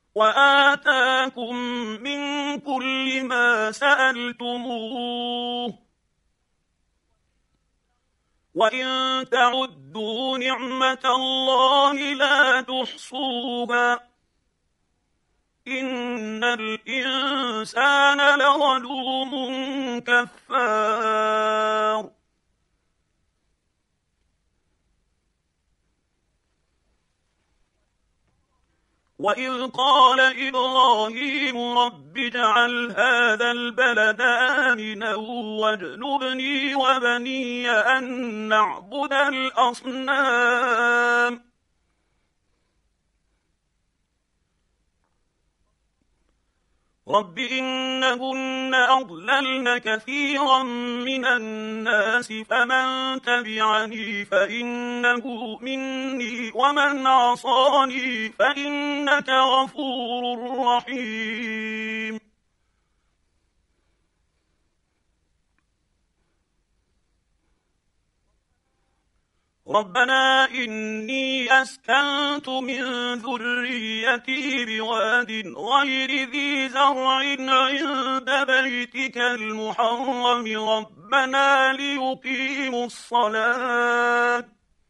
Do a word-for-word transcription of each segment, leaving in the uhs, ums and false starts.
وآتاكم من كل ما سألتموه وإن تعدوا نعمة الله لا تحصوها إن الإنسان لظلوم كفار. وإذ قال إبراهيم رب اجعل هذا البلد آمنا واجنبني وبني أن نعبد الأصنام رب إنهن أضللن كثيرا من الناس فمن تبعني فإنه مني ومن عصاني فإنك غفور رحيم. ربنا إني أسكنت من ذريتي بواد غير ذي زرع عند بيتك المحرم ربنا ليقيموا الصلاة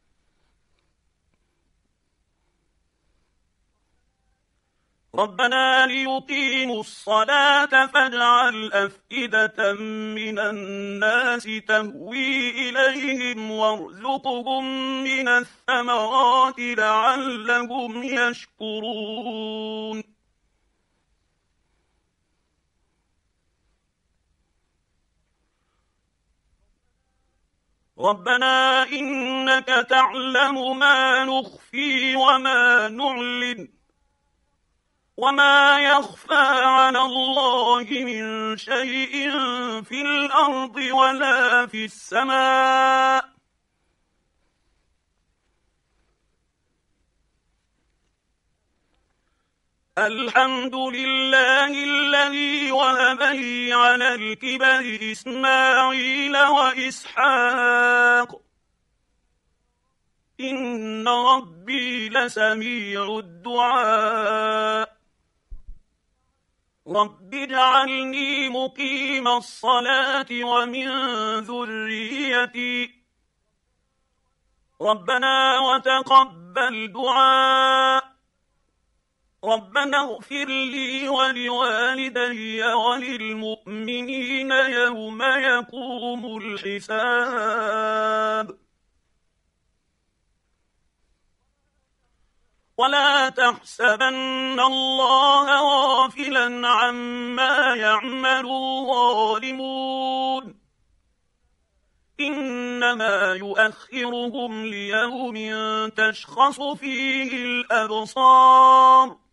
ربنا ليقيموا الصلاة فاجعل أفئدة من الناس تهوي إليهم وارزقهم من الثمرات لعلهم يشكرون. ربنا إنك تعلم ما نخفي وما نعلن وما يخفى على الله من شيء في الأرض ولا في السماء الحمد لله الذي وهب لي على الكبر إسماعيل وإسحاق إن ربي لسميع الدعاء رب اجعلني مقيم الصلاة ومن ذريتي ربنا وتقبل دعاء ربنا اغفر لي ولوالدي وللمؤمنين يوم يقوم الحساب. ولا تحسبن الله غافلا عما يعمل الظالمون إنما يؤخرهم ليوم تشخص فيه الأبصار